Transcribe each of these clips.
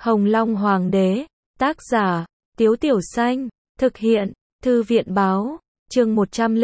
Hồng Long Hoàng đế, tác giả, Tiếu Tiểu Xanh, thực hiện, Thư viện báo, chương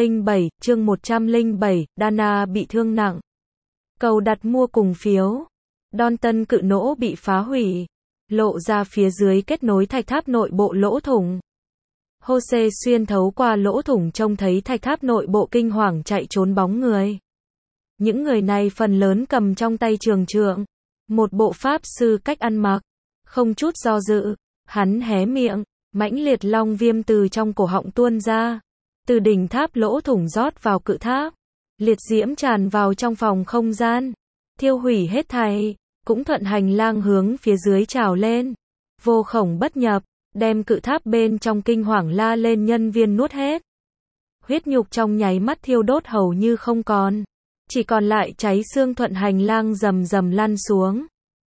107, Dana bị thương nặng. Cầu đặt mua cùng phiếu. Downton Cự Nỗ bị phá hủy, lộ ra phía dưới kết nối thạch tháp nội bộ lỗ thủng. Jose xuyên thấu qua lỗ thủng trông thấy thạch tháp nội bộ kinh hoàng chạy trốn bóng người. Những người này phần lớn cầm trong tay trường trượng, một bộ pháp sư cách ăn mặc. Không chút do dự, hắn hé miệng, mãnh liệt long viêm từ trong cổ họng tuôn ra, từ đỉnh tháp lỗ thủng rót vào cự tháp, liệt diễm tràn vào trong phòng không gian, thiêu hủy hết thảy, cũng thuận hành lang hướng phía dưới trào lên, vô khổng bất nhập, đem cự tháp bên trong kinh hoàng la lên nhân viên nuốt hết. Huyết nhục trong nháy mắt thiêu đốt hầu như không còn, chỉ còn lại cháy xương thuận hành lang rầm rầm lăn xuống.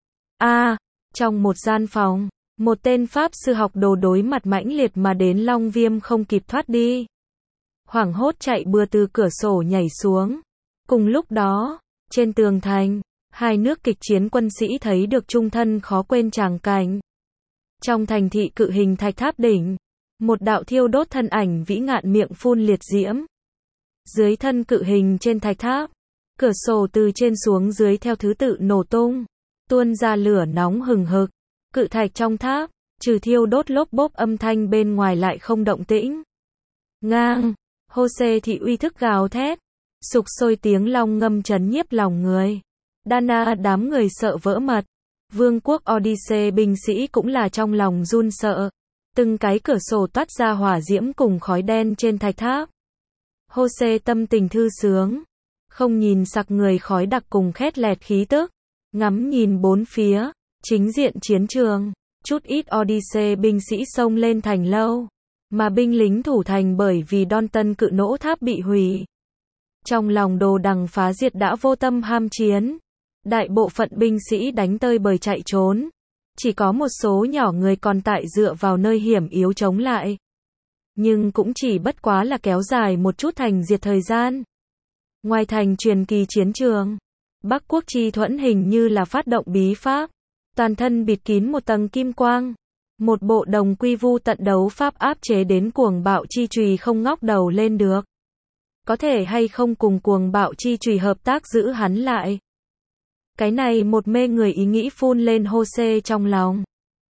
Trong một gian phòng, một tên pháp sư học đồ đối mặt mãnh liệt mà đến long viêm không kịp thoát đi. Hoảng hốt chạy bừa từ cửa sổ nhảy xuống. Cùng lúc đó, trên tường thành, hai nước kịch chiến quân sĩ thấy được trung thân khó quên tràng cảnh. Trong thành thị cự hình thạch tháp đỉnh, một đạo thiêu đốt thân ảnh vĩ ngạn miệng phun liệt diễm. Dưới thân cự hình trên thạch tháp, cửa sổ từ trên xuống dưới theo thứ tự nổ tung, tuôn ra lửa nóng hừng hực. Cự thạch trong tháp, trừ thiêu đốt lốp bốp âm thanh bên ngoài lại không động tĩnh. Ngang, Jose thị uy thức gào thét, sục sôi tiếng long ngâm trấn nhiếp lòng người. Dana đám người sợ vỡ mật. Vương quốc Odyssey binh sĩ cũng là trong lòng run sợ. Từng cái cửa sổ toát ra hỏa diễm cùng khói đen trên thạch tháp. Jose tâm tình thư sướng, không nhìn sặc người khói đặc cùng khét lẹt khí tức, ngắm nhìn bốn phía. Chính diện chiến trường, chút ít Odyssey binh sĩ xông lên thành lâu, mà binh lính thủ thành bởi vì Downton Cự Nỗ tháp bị hủy. Trong lòng đồ đằng phá diệt đã vô tâm ham chiến, đại bộ phận binh sĩ đánh tơi bời chạy trốn, chỉ có một số nhỏ người còn tại dựa vào nơi hiểm yếu chống lại. Nhưng cũng chỉ bất quá là kéo dài một chút thành diệt thời gian. Ngoài thành truyền kỳ chiến trường, Bắc Quốc Chi Thuẫn hình như là phát động bí pháp. Toàn thân bịt kín một tầng kim quang. Một bộ đồng quy vu tận đấu pháp áp chế đến cuồng bạo chi chùy không ngóc đầu lên được. Có thể hay không cùng cuồng bạo chi chùy hợp tác giữ hắn lại. Cái này một mê người ý nghĩ phun lên Jose trong lòng.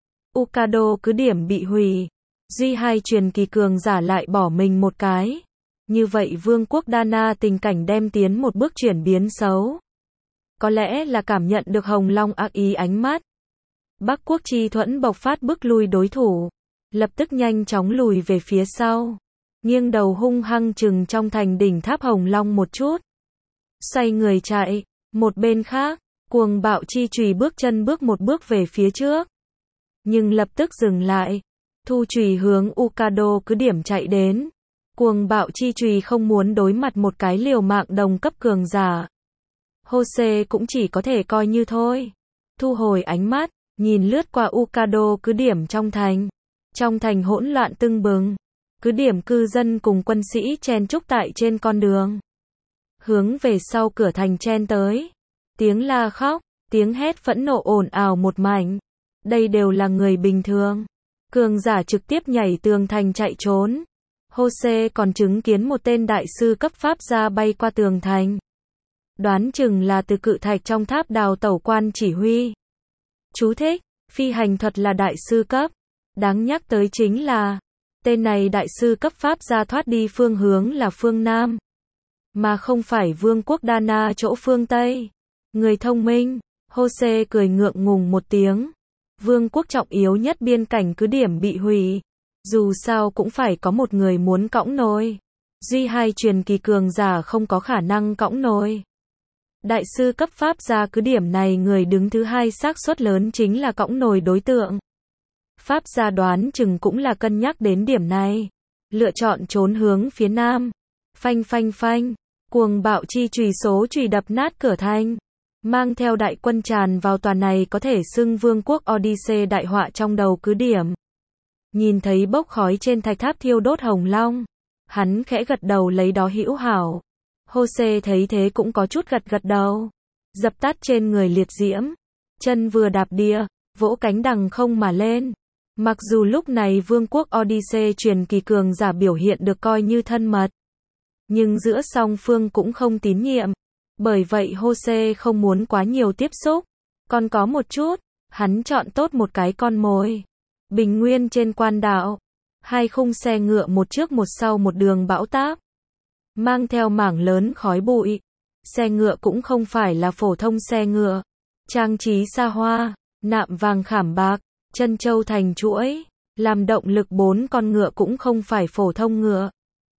Ukado cứ điểm bị hủy. Duy hai truyền kỳ cường giả lại bỏ mình một cái. Như vậy vương quốc Dana tình cảnh đem tiến một bước chuyển biến xấu. Có lẽ là cảm nhận được Hồng Long ác ý ánh mắt. Bắc Quốc Chi Thuẫn bộc phát bức lui đối thủ, lập tức nhanh chóng lùi về phía sau, nghiêng đầu hung hăng chừng trong thành đỉnh tháp Hồng Long một chút, xoay người chạy. Một bên khác, cuồng bạo chi chùy bước chân bước một bước về phía trước, nhưng lập tức dừng lại, thu chùy hướng Ukado cứ điểm chạy đến. Cuồng bạo chi chùy không muốn đối mặt một cái liều mạng đồng cấp cường giả. Jose cũng chỉ có thể coi như thôi, thu hồi ánh mắt. Nhìn lướt qua Ukado cứ điểm trong thành. Trong thành hỗn loạn tưng bừng. Cứ điểm cư dân cùng quân sĩ chen chúc tại trên con đường. Hướng về sau cửa thành chen tới. Tiếng la khóc, tiếng hét phẫn nộ ồn ào một mảnh. Đây đều là người bình thường. Cường giả trực tiếp nhảy tường thành chạy trốn. Jose còn chứng kiến một tên đại sư cấp pháp gia bay qua tường thành. Đoán chừng là từ cự thạch trong tháp đào tẩu quan chỉ huy. Chú thích, phi hành thuật là đại sư cấp. Đáng nhắc tới chính là, tên này đại sư cấp pháp gia thoát đi phương hướng là phương Nam, mà không phải vương quốc Dana chỗ phương Tây. Người thông minh, Jose cười ngượng ngùng một tiếng. Vương quốc trọng yếu nhất biên cảnh cứ điểm bị hủy. Dù sao cũng phải có một người muốn cõng nồi. Duy hai truyền kỳ cường giả không có khả năng cõng nồi. Đại sư cấp pháp gia cứ điểm này người đứng thứ hai xác suất lớn chính là cõng nồi đối tượng. Pháp gia đoán chừng cũng là cân nhắc đến điểm này. Lựa chọn trốn hướng phía nam. Phanh phanh phanh. Cuồng bạo chi chùy số chùy đập nát cửa thành. Mang theo đại quân tràn vào tòa này có thể xưng vương quốc Odyssey đại họa trong đầu cứ điểm. Nhìn thấy bốc khói trên thạch tháp thiêu đốt Hồng Long. Hắn khẽ gật đầu lấy đó hữu hảo. Jose thấy thế cũng có chút gật đầu. Dập tắt trên người liệt diễm. Chân vừa đạp địa, vỗ cánh đằng không mà lên. Mặc dù lúc này Vương quốc Odyssey truyền kỳ cường giả biểu hiện được coi như thân mật, nhưng giữa song phương cũng không tín nhiệm. Bởi vậy Jose không muốn quá nhiều tiếp xúc. Còn có một chút, hắn chọn tốt một cái con mồi. Bình nguyên trên quan đảo. Hai khung xe ngựa một trước một sau một đường bão táp. Mang theo mảng lớn khói bụi. Xe ngựa cũng không phải là phổ thông xe ngựa. Trang trí xa hoa, nạm vàng khảm bạc, chân châu thành chuỗi. Làm động lực 4 con ngựa cũng không phải phổ thông ngựa.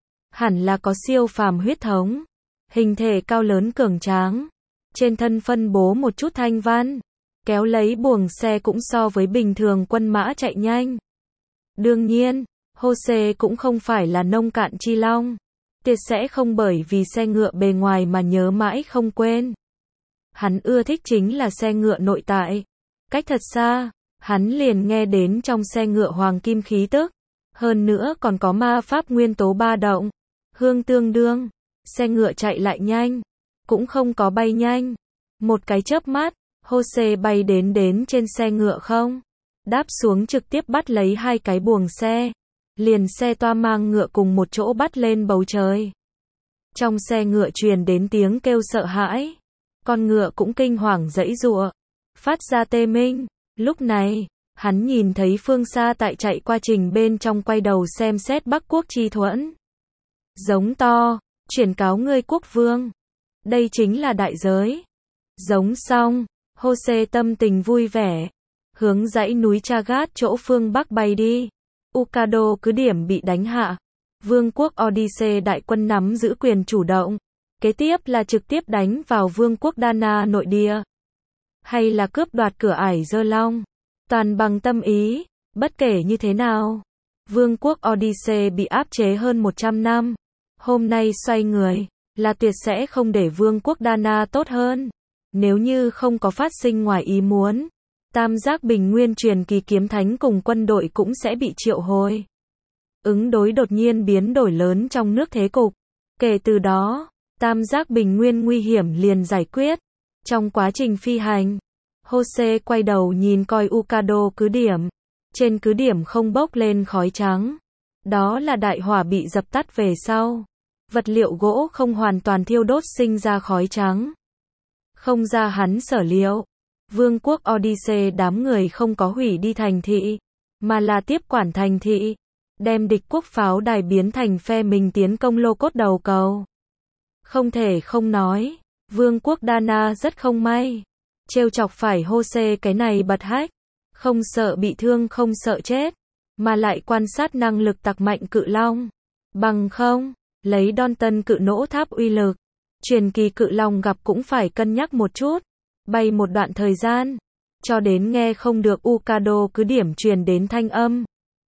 Hẳn là có siêu phàm huyết thống. Hình thể cao lớn cường tráng. Trên thân phân bố một chút thanh văn. Kéo lấy buồng xe cũng so với bình thường quân mã chạy nhanh. Đương nhiên, Jose cũng không phải là nông cạn chi long. Tuyệt sẽ không bởi vì xe ngựa bề ngoài mà nhớ mãi không quên. Hắn ưa thích chính là xe ngựa nội tại. Cách thật xa, hắn liền nghe đến trong xe ngựa hoàng kim khí tức. Hơn nữa còn có ma pháp nguyên tố ba động. Hương tương đương. Xe ngựa chạy lại nhanh. Cũng không có bay nhanh. Một cái chớp mắt, Jose bay đến trên xe ngựa không. Đáp xuống trực tiếp bắt lấy hai cái buồng xe. Liền xe toa mang ngựa cùng một chỗ bắt lên bầu trời. Trong xe ngựa truyền đến tiếng kêu sợ hãi. Con ngựa cũng kinh hoàng giãy giụa. Phát ra tê minh. Lúc này, hắn nhìn thấy phương xa tại chạy qua trình bên trong quay đầu xem xét Bắc quốc chi thuẫn. Giống to, chuyển cáo ngươi quốc vương. Đây chính là đại giới. Giống xong, Jose tâm tình vui vẻ. Hướng dãy núi Chagat chỗ phương Bắc bay đi. Ukado cứ điểm bị đánh hạ. Vương quốc Odyssey đại quân nắm giữ quyền chủ động. Kế tiếp là trực tiếp đánh vào vương quốc Dana nội địa. Hay là cướp đoạt cửa ải Dơ Long. Toàn bằng tâm ý. Bất kể như thế nào, vương quốc Odyssey bị áp chế hơn 100 năm. Hôm nay xoay người, là tuyệt sẽ không để vương quốc Dana tốt hơn. Nếu như không có phát sinh ngoài ý muốn, tam giác bình nguyên truyền kỳ kiếm thánh cùng quân đội cũng sẽ bị triệu hồi. Ứng đối đột nhiên biến đổi lớn trong nước thế cục. Kể từ đó, tam giác bình nguyên nguy hiểm liền giải quyết. Trong quá trình phi hành, Jose quay đầu nhìn coi Ukado cứ điểm. Trên cứ điểm không bốc lên khói trắng. Đó là đại hỏa bị dập tắt về sau. Vật liệu gỗ không hoàn toàn thiêu đốt sinh ra khói trắng. Không ra hắn sở liệu. Vương quốc Odyssey đám người không có hủy đi thành thị, mà là tiếp quản thành thị. Đem địch quốc pháo đài biến thành phe mình tiến công lô cốt đầu cầu. Không thể không nói, vương quốc Dana rất không may. Trêu chọc phải Jose cái này bật hách. Không sợ bị thương không sợ chết, mà lại quan sát năng lực tặc mạnh cự long. Bằng không, lấy Dalton cự nỗ tháp uy lực, truyền kỳ cự long gặp cũng phải cân nhắc một chút. Bay một đoạn thời gian, cho đến nghe không được Ukado cứ điểm truyền đến thanh âm.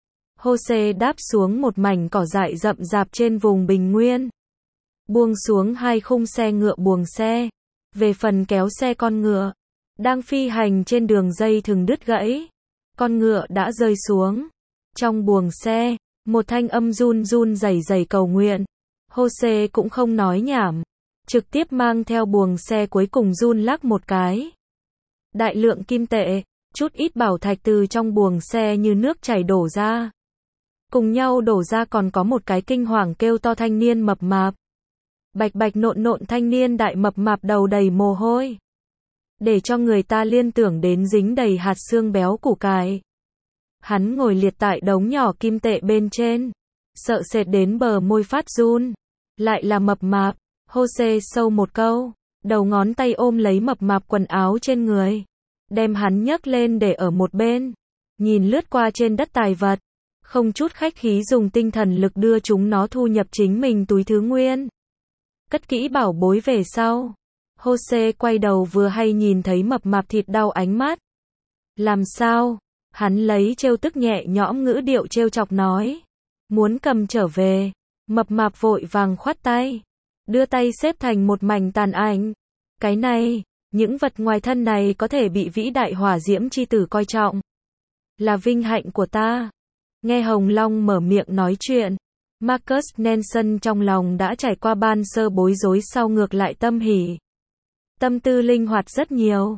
Jose đáp xuống một mảnh cỏ dại rậm rạp trên vùng bình nguyên. Buông xuống hai khung xe ngựa buồng xe. Về phần kéo xe con ngựa, đang phi hành trên đường dây thừng đứt gãy. Con ngựa đã rơi xuống. Trong buồng xe, một thanh âm run run rẩy rẩy cầu nguyện. Jose cũng không nói nhảm. Trực tiếp mang theo buồng xe cuối cùng run lắc một cái. Đại lượng kim tệ, chút ít bảo thạch từ trong buồng xe như nước chảy đổ ra. Cùng nhau đổ ra còn có một cái kinh hoàng kêu to thanh niên mập mạp. Bạch bạch nộn nộn thanh niên đại mập mạp đầu đầy mồ hôi. Để cho người ta liên tưởng đến dính đầy hạt xương béo củ cải. Hắn ngồi liệt tại đống nhỏ kim tệ bên trên. Sợ sệt đến bờ môi phát run. Lại là mập mạp. Jose sâu một câu. Đầu ngón tay ôm lấy mập mạp quần áo trên người. Đem hắn nhấc lên để ở một bên. Nhìn lướt qua trên đất tài vật. Không chút khách khí dùng tinh thần lực đưa chúng nó thu nhập chính mình túi thứ nguyên. Cất kỹ bảo bối về sau. Jose quay đầu vừa hay nhìn thấy mập mạp thịt đau ánh mắt. Làm sao? Hắn lấy trêu tức nhẹ nhõm ngữ điệu trêu chọc nói. Muốn cầm trở về. Mập mạp vội vàng khoát tay. Đưa tay xếp thành một mảnh tàn ảnh. Cái này, những vật ngoài thân này có thể bị vĩ đại hỏa diễm chi tử coi trọng. Là vinh hạnh của ta. Nghe Hồng Long mở miệng nói chuyện. Marcus Nelson trong lòng đã trải qua ban sơ bối rối sau ngược lại tâm hỉ. Tâm tư linh hoạt rất nhiều.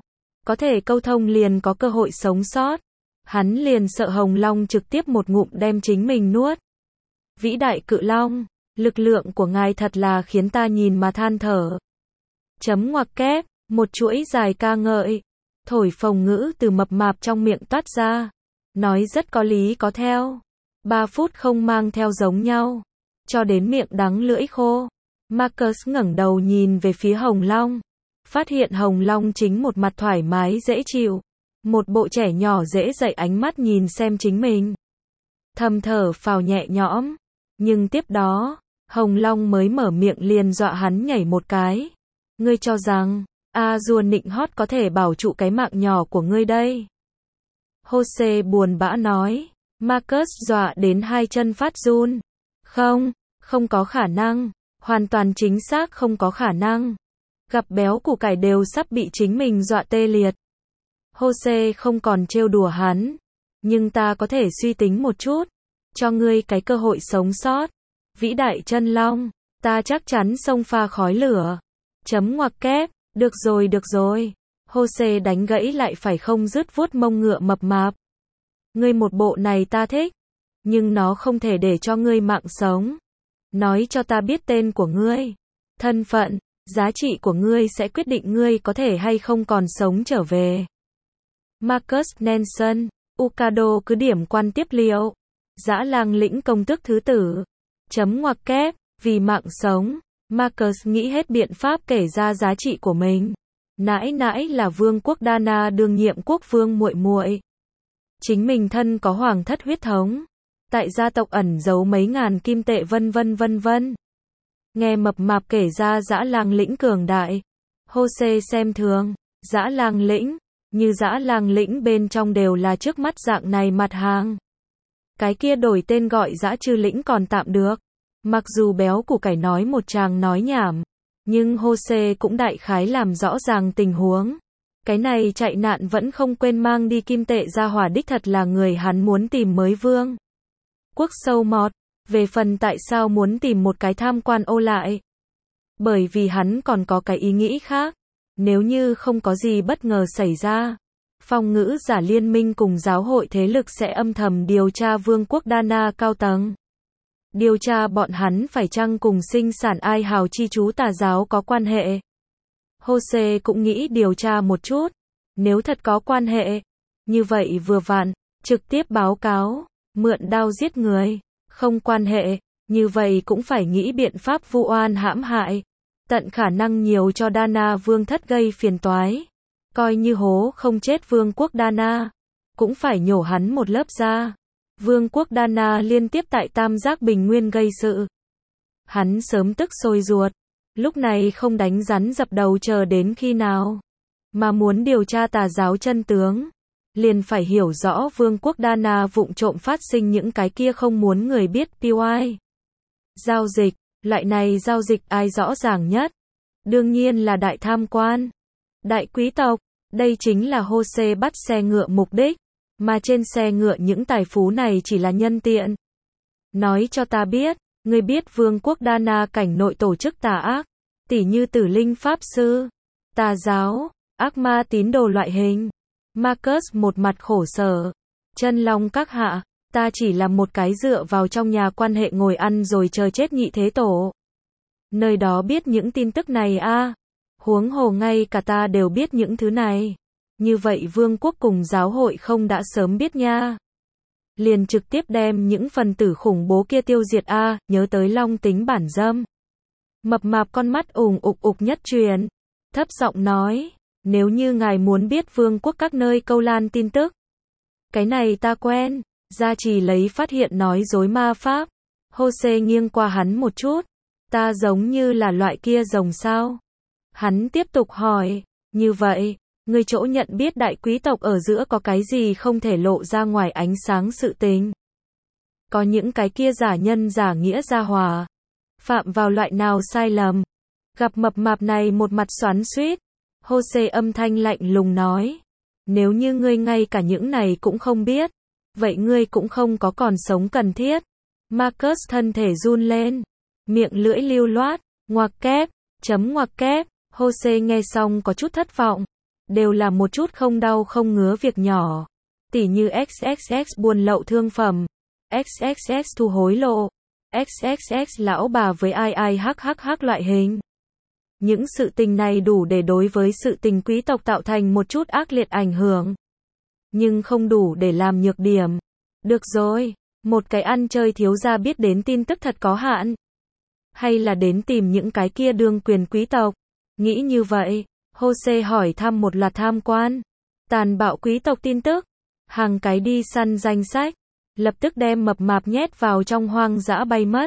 có thể câu thông liền có cơ hội sống sót. Hắn liền sợ Hồng Long trực tiếp một ngụm đem chính mình nuốt. Vĩ đại cự long, lực lượng của ngài thật là khiến ta nhìn mà than thở. Chấm ngoặc kép, một chuỗi dài ca ngợi, thổi phồng ngữ từ mập mạp trong miệng toát ra. Nói rất có lý có theo. 3 phút không mang theo giống nhau. Cho đến miệng đắng lưỡi khô. Marcus ngẩng đầu nhìn về phía Hồng Long. Phát hiện Hồng Long chính một mặt thoải mái dễ chịu. Một bộ trẻ nhỏ dễ dậy ánh mắt nhìn xem chính mình. Thầm thở phào nhẹ nhõm. Nhưng tiếp đó, Hồng Long mới mở miệng liền dọa hắn nhảy một cái. Ngươi cho rằng, A-dua nịnh hót có thể bảo trụ cái mạng nhỏ của ngươi đây. Jose buồn bã nói. Marcus dọa đến hai chân phát run. Không có khả năng. Hoàn toàn chính xác không có khả năng. Gặp béo củ cải đều sắp bị chính mình dọa tê liệt. Jose không còn trêu đùa hắn. Nhưng ta có thể suy tính một chút. Cho ngươi cái cơ hội sống sót. Vĩ đại chân long. Ta chắc chắn xông pha khói lửa. Chấm ngoặc kép. Được rồi. Jose đánh gãy lại phải không dứt vuốt mông ngựa mập mạp. Ngươi một bộ này ta thích. Nhưng nó không thể để cho ngươi mạng sống. Nói cho ta biết tên của ngươi. Thân phận, giá trị của ngươi sẽ quyết định ngươi có thể hay không còn sống trở về. Marcus Nelson, Ukado cứ điểm quan tiếp liệu. Dã lang lĩnh công tước thứ tử. Chấm ngoặc kép, vì mạng sống. Marcus nghĩ hết biện pháp kể ra giá trị của mình. Nãi là vương quốc Dana đương nhiệm quốc vương muội muội. Chính mình thân có hoàng thất huyết thống. Tại gia tộc ẩn giấu mấy ngàn kim tệ vân vân. Nghe mập mạp kể ra dã lang lĩnh cường đại. Jose xem thường, dã lang lĩnh, như dã lang lĩnh bên trong đều là trước mắt dạng này mặt hàng. Cái kia đổi tên gọi dã trư lĩnh còn tạm được. Mặc dù béo củ cải nói một tràng nói nhảm, nhưng Jose cũng đại khái làm rõ ràng tình huống. Cái này chạy nạn vẫn không quên mang đi kim tệ ra hỏa đích thật là người hắn muốn tìm mới vương. Quốc sâu mọt, về phần tại sao muốn tìm một cái tham quan ô lại. Bởi vì hắn còn có cái ý nghĩ khác. Nếu như không có gì bất ngờ xảy ra, phong ngữ giả liên minh cùng giáo hội thế lực sẽ âm thầm điều tra vương quốc Dana cao tầng. Điều tra bọn hắn phải chăng cùng sinh sản ai hào chi chú tà giáo có quan hệ. Jose cũng nghĩ điều tra một chút. Nếu thật có quan hệ, như vậy vừa vặn, trực tiếp báo cáo, mượn đao giết người. Không quan hệ, như vậy cũng phải nghĩ biện pháp vu oan hãm hại. Tận khả năng nhiều cho Dana vương thất gây phiền toái. Coi như hố không chết vương quốc Dana, cũng phải nhổ hắn một lớp da. Vương quốc Dana liên tiếp tại Tam Giác Bình Nguyên gây sự. Hắn sớm tức sôi ruột. Lúc này không đánh rắn dập đầu chờ đến khi nào. Mà muốn điều tra tà giáo chân tướng. Liền phải hiểu rõ vương quốc Dana vụng trộm phát sinh những cái kia không muốn người biết PY. Giao dịch, loại này giao dịch ai rõ ràng nhất? Đương nhiên là đại tham quan. Đại quý tộc, đây chính là Jose bắt xe ngựa mục đích. Mà trên xe ngựa những tài phú này chỉ là nhân tiện. Nói cho ta biết, ngươi biết vương quốc Dana cảnh nội tổ chức tà ác, tỉ như tử linh pháp sư, tà giáo, ác ma tín đồ loại hình. Marcus một mặt khổ sở. Chân long các hạ, ta chỉ là một cái dựa vào trong nhà quan hệ ngồi ăn rồi chờ chết nhị thế tổ. Nơi đó biết những tin tức này a. Huống hồ ngay cả ta đều biết những thứ này. Như vậy vương quốc cùng giáo hội không đã sớm biết nha. Liền trực tiếp đem những phần tử khủng bố kia tiêu diệt a, nhớ tới long tính bản dâm. Mập mạp con mắt ục nhất truyền. Thấp giọng nói, nếu như ngài muốn biết vương quốc các nơi câu lan tin tức. Cái này ta quen, gia trì lấy phát hiện nói dối ma pháp. Jose nghiêng qua hắn một chút. Ta giống như là loại kia rồng sao? Hắn tiếp tục hỏi, như vậy, người chỗ nhận biết đại quý tộc ở giữa có cái gì không thể lộ ra ngoài ánh sáng sự tình? Có những cái kia giả nhân giả nghĩa gia hòa. Phạm vào loại nào sai lầm? Gặp mập mạp này một mặt xoắn xuýt. Jose âm thanh lạnh lùng nói. Nếu như ngươi ngay cả những này cũng không biết, vậy ngươi cũng không có còn sống cần thiết. Marcus thân thể run lên. Miệng lưỡi lưu loát. Ngoặc kép. Chấm ngoặc kép. Jose nghe xong có chút thất vọng. đều là một chút không đau không ngứa việc nhỏ. Tỉ như XXX buôn lậu thương phẩm, XXX thu hối lộ, XXX lão bà với ai hắc loại hình. Những sự tình này đủ để đối với sự tình quý tộc tạo thành một chút ác liệt ảnh hưởng. Nhưng không đủ để làm nhược điểm. Được rồi, một cái ăn chơi thiếu gia biết đến tin tức thật có hạn. Hay là đến tìm những cái kia đương quyền quý tộc. Nghĩ như vậy, Jose hỏi thăm một loạt tham quan. Tàn bạo quý tộc tin tức. Hàng cái đi săn danh sách. Lập tức đem mập mạp nhét vào trong hoang dã bay mất.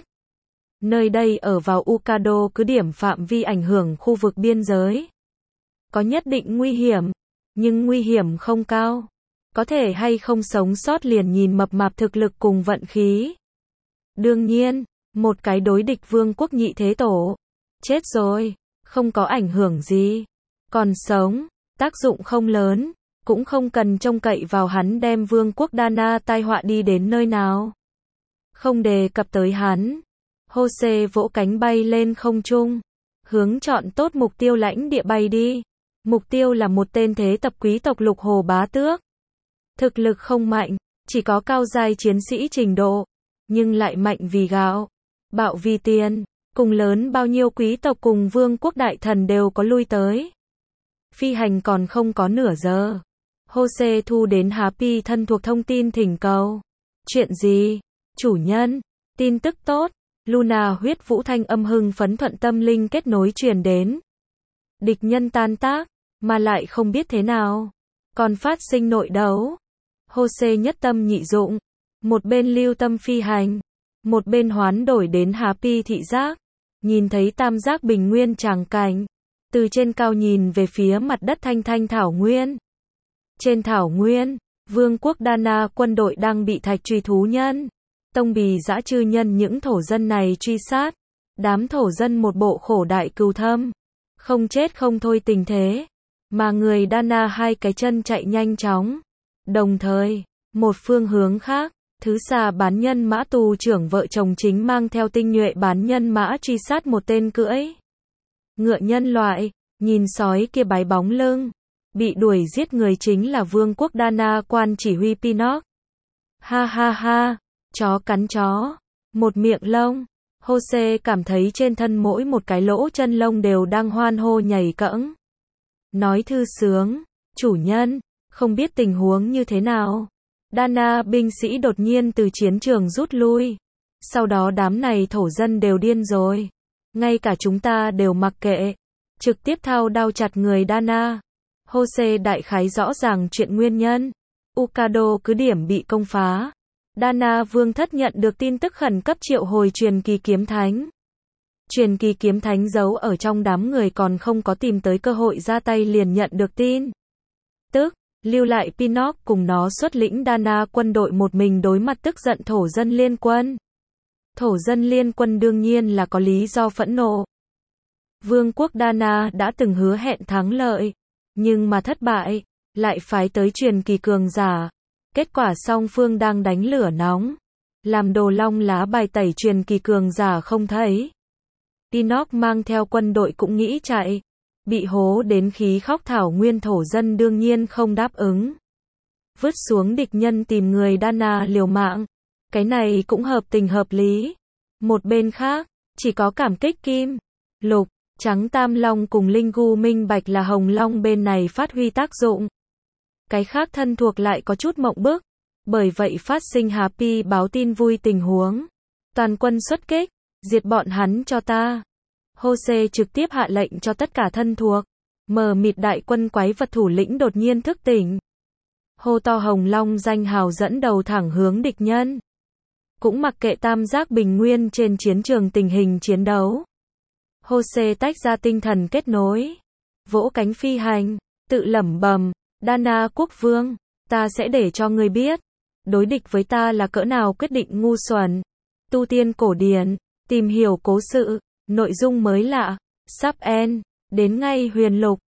Nơi đây ở vào Ukado cứ điểm phạm vi ảnh hưởng khu vực biên giới. Có nhất định nguy hiểm, nhưng nguy hiểm không cao. Có thể hay không sống sót liền nhìn mập mạp thực lực cùng vận khí. Đương nhiên, một cái đối địch vương quốc nhị thế tổ. Chết rồi, không có ảnh hưởng gì. Còn sống, tác dụng không lớn, cũng không cần trông cậy vào hắn đem vương quốc Dana tai họa đi đến nơi nào. Không đề cập tới hắn. Jose vỗ cánh bay lên không trung, hướng chọn tốt mục tiêu lãnh địa bay đi. Mục tiêu là một tên thế tập quý tộc Lục Hồ Bá Tước. Thực lực không mạnh, chỉ có cao giai chiến sĩ trình độ, nhưng lại mạnh vì gạo, bạo vì tiền, cùng lớn bao nhiêu quý tộc cùng vương quốc đại thần đều có lui tới. Phi hành còn không có nửa giờ. Jose thu đến Happy thân thuộc thông tin thỉnh cầu. Chuyện gì? Chủ nhân, tin tức tốt. Luna huyết vũ thanh âm hưng phấn thuận tâm linh kết nối truyền đến. Địch nhân tan tác, mà lại không biết thế nào. Còn phát sinh nội đấu. Jose nhất tâm nhị dụng. Một bên lưu tâm phi hành. Một bên hoán đổi đến Happy thị giác. Nhìn thấy tam giác bình nguyên tràng cảnh. Từ trên cao nhìn về phía mặt đất thanh thanh thảo nguyên. Trên thảo nguyên, vương quốc Dana quân đội đang bị thạch truy thú nhân. Tông bì dã chư nhân những thổ dân này truy sát. Đám thổ dân một bộ khổ đại cừu thâm. Không chết không thôi tình thế. Mà người Dana hai cái chân chạy nhanh chóng. Đồng thời, một phương hướng khác, thứ xà bán nhân mã tù trưởng vợ chồng chính mang theo tinh nhuệ bán nhân mã truy sát một tên cưỡi ngựa nhân loại. Nhìn sói kia bái bóng lưng. Bị đuổi giết người chính là vương quốc Dana quan chỉ huy Pinnock. Ha ha ha. Chó cắn chó. Một miệng lông. Jose cảm thấy trên thân mỗi một cái lỗ chân lông đều đang hoan hô nhảy cẫng. Nói thư sướng. Chủ nhân, không biết tình huống như thế nào. Dana binh sĩ đột nhiên từ chiến trường rút lui. Sau đó đám này thổ dân đều điên rồi. Ngay cả chúng ta đều mặc kệ. Trực tiếp thao đao chặt người Dana. Jose đại khái rõ ràng chuyện nguyên nhân. Ukado cứ điểm bị công phá. Dana vương thất nhận được tin tức khẩn cấp triệu hồi truyền kỳ kiếm thánh. Truyền kỳ kiếm thánh giấu ở trong đám người còn không có tìm tới cơ hội ra tay liền nhận được tin. Tức, lưu lại Pinnock cùng nó xuất lĩnh Dana quân đội một mình đối mặt tức giận thổ dân liên quân. Thổ dân liên quân đương nhiên là có lý do phẫn nộ. Vương quốc Dana đã từng hứa hẹn thắng lợi, nhưng mà thất bại, lại phái tới truyền kỳ cường giả. Kết quả song phương đang đánh lửa nóng. Làm đồ long lá bài tẩy truyền kỳ cường giả không thấy. Pinnock mang theo quân đội cũng nghĩ chạy. Bị hố đến khí khóc thảo nguyên thổ dân đương nhiên không đáp ứng. Vứt xuống địch nhân tìm người Dana liều mạng. Cái này cũng hợp tình hợp lý. Một bên khác, chỉ có cảm kích kim, lục, trắng tam long cùng linh gu minh bạch là hồng long bên này phát huy tác dụng. Cái khác thân thuộc lại có chút mộng bức. Bởi vậy phát sinh Happy báo tin vui tình huống. Toàn quân xuất kích, diệt bọn hắn cho ta. Jose trực tiếp hạ lệnh cho tất cả thân thuộc. Mờ mịt đại quân quái vật thủ lĩnh đột nhiên thức tỉnh. Hô to hồng long danh hào dẫn đầu thẳng hướng địch nhân. Cũng mặc kệ tam giác bình nguyên trên chiến trường tình hình chiến đấu. Jose tách ra tinh thần kết nối. Vỗ cánh phi hành, tự lẩm bẩm. Dana quốc vương, ta sẽ để cho ngươi biết. Đối địch với ta là cỡ nào quyết định ngu xuẩn. Tu tiên cổ điển, tìm hiểu cố sự, nội dung mới lạ, sắp end, đến ngay huyền lục.